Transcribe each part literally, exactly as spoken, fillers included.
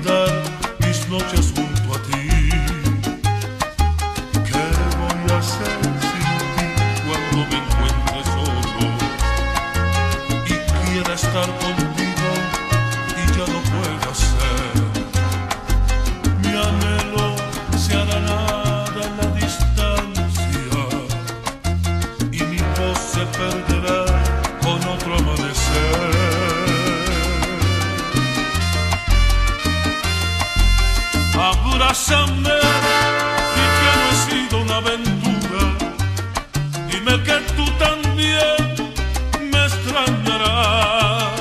olvidar mis noches junto a ti. ¿Qué voy a hacer sin ti cuando me encuentre solo y quiera estar contigo y ya no pueda ser? Mi anhelo se hará nada en la distancia y mi voz se perderá con otro amanecer. Abrázame, di que no he sido una aventura. Dime que tú también me extrañarás.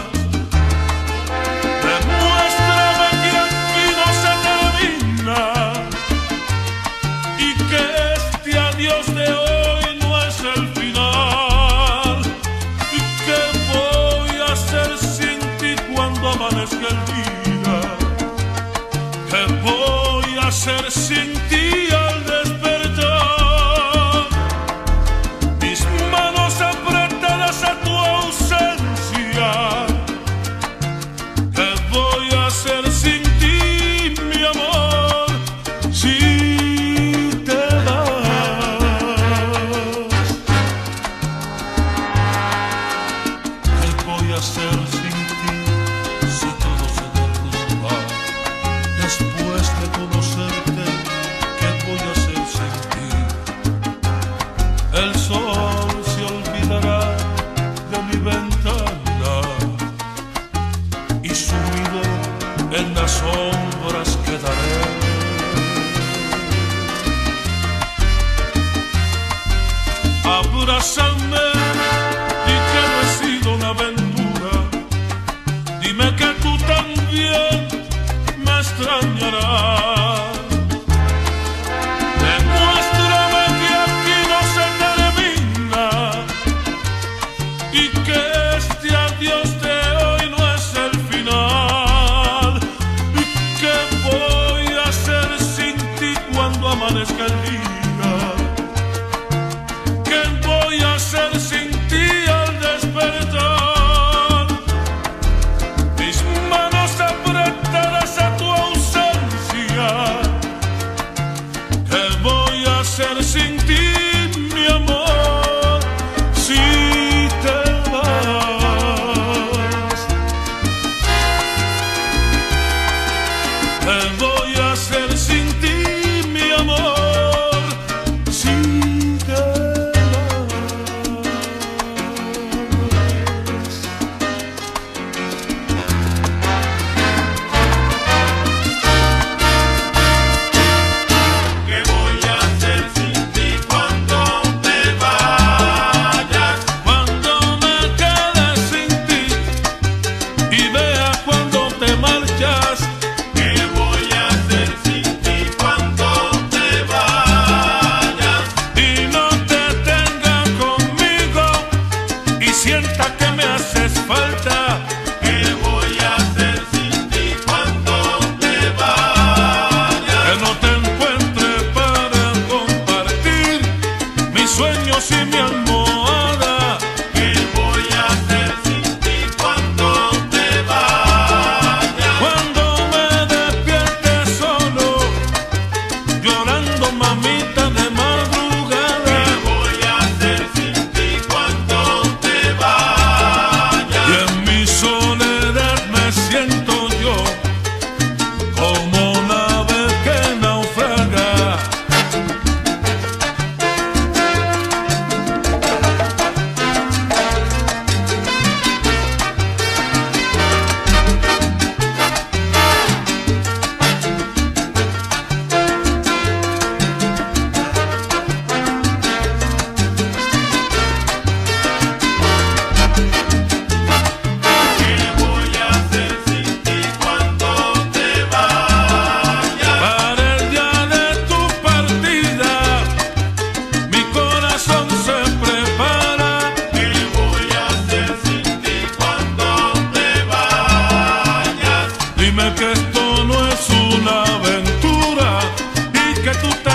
Demuéstrame que aquí no se termina y que este adiós de hoy no es el final. ¿Y qué voy a hacer sin ti cuando amanezca el día? ¿Qué voy a hacer sin ti al despertar? Mis manos apretadas a tu ausencia. ¿Qué voy a hacer sin ti, mi amor, si te vas? ¿Qué voy a hacer sin ti si todo se derrumba? Después de conocerte, ¿qué voy a hacer sin ti? El sol se olvidará de mi ventana y sumido en las sombras quedaré. Abrázame, di que no he sido una aventura. Dime que tú también me extrañarás. Demuéstrame que aquí no se termina y que este adiós de hoy no es el final. ¿Y qué voy a hacer sin ti cuando amanezca el día? ¿Qué voy a hacer sin ti al despertar? Mis manos apretadas a tu ausencia. ¿Qué voy a hacer sin ti, mi amor, si te vas? ¿Qué voy a hacer sin ti, mi amor, si te vas? ¿Qué voy a hacer sin ti cuando te vayas? Cuando me quede sin ti y vea cuando te marchas. ¿Qué voy a hacer sin ti cuando te vayas? Y no te tenga conmigo y sienta que me haces falta. ¿Qué voy a hacer sin ti cuando te vayas? Que no te encuentre para compartir mis sueños y mi almohada. ¿Qué voy a hacer sin ti cuando te vayas? Cuando me despierte solo, llorando mamita de madrugada. ¿Qué voy a hacer sin ti cuando te vayas? Y en mi soledad me siento yo como nave que naufraga. ¿Qué voy a hacer sin ti cuando te vayas? Para el día de tu partida, mi corazón se prepara. ¿Qué voy a hacer sin ti cuando te vayas? Dime que esto no es una aventura y que tú te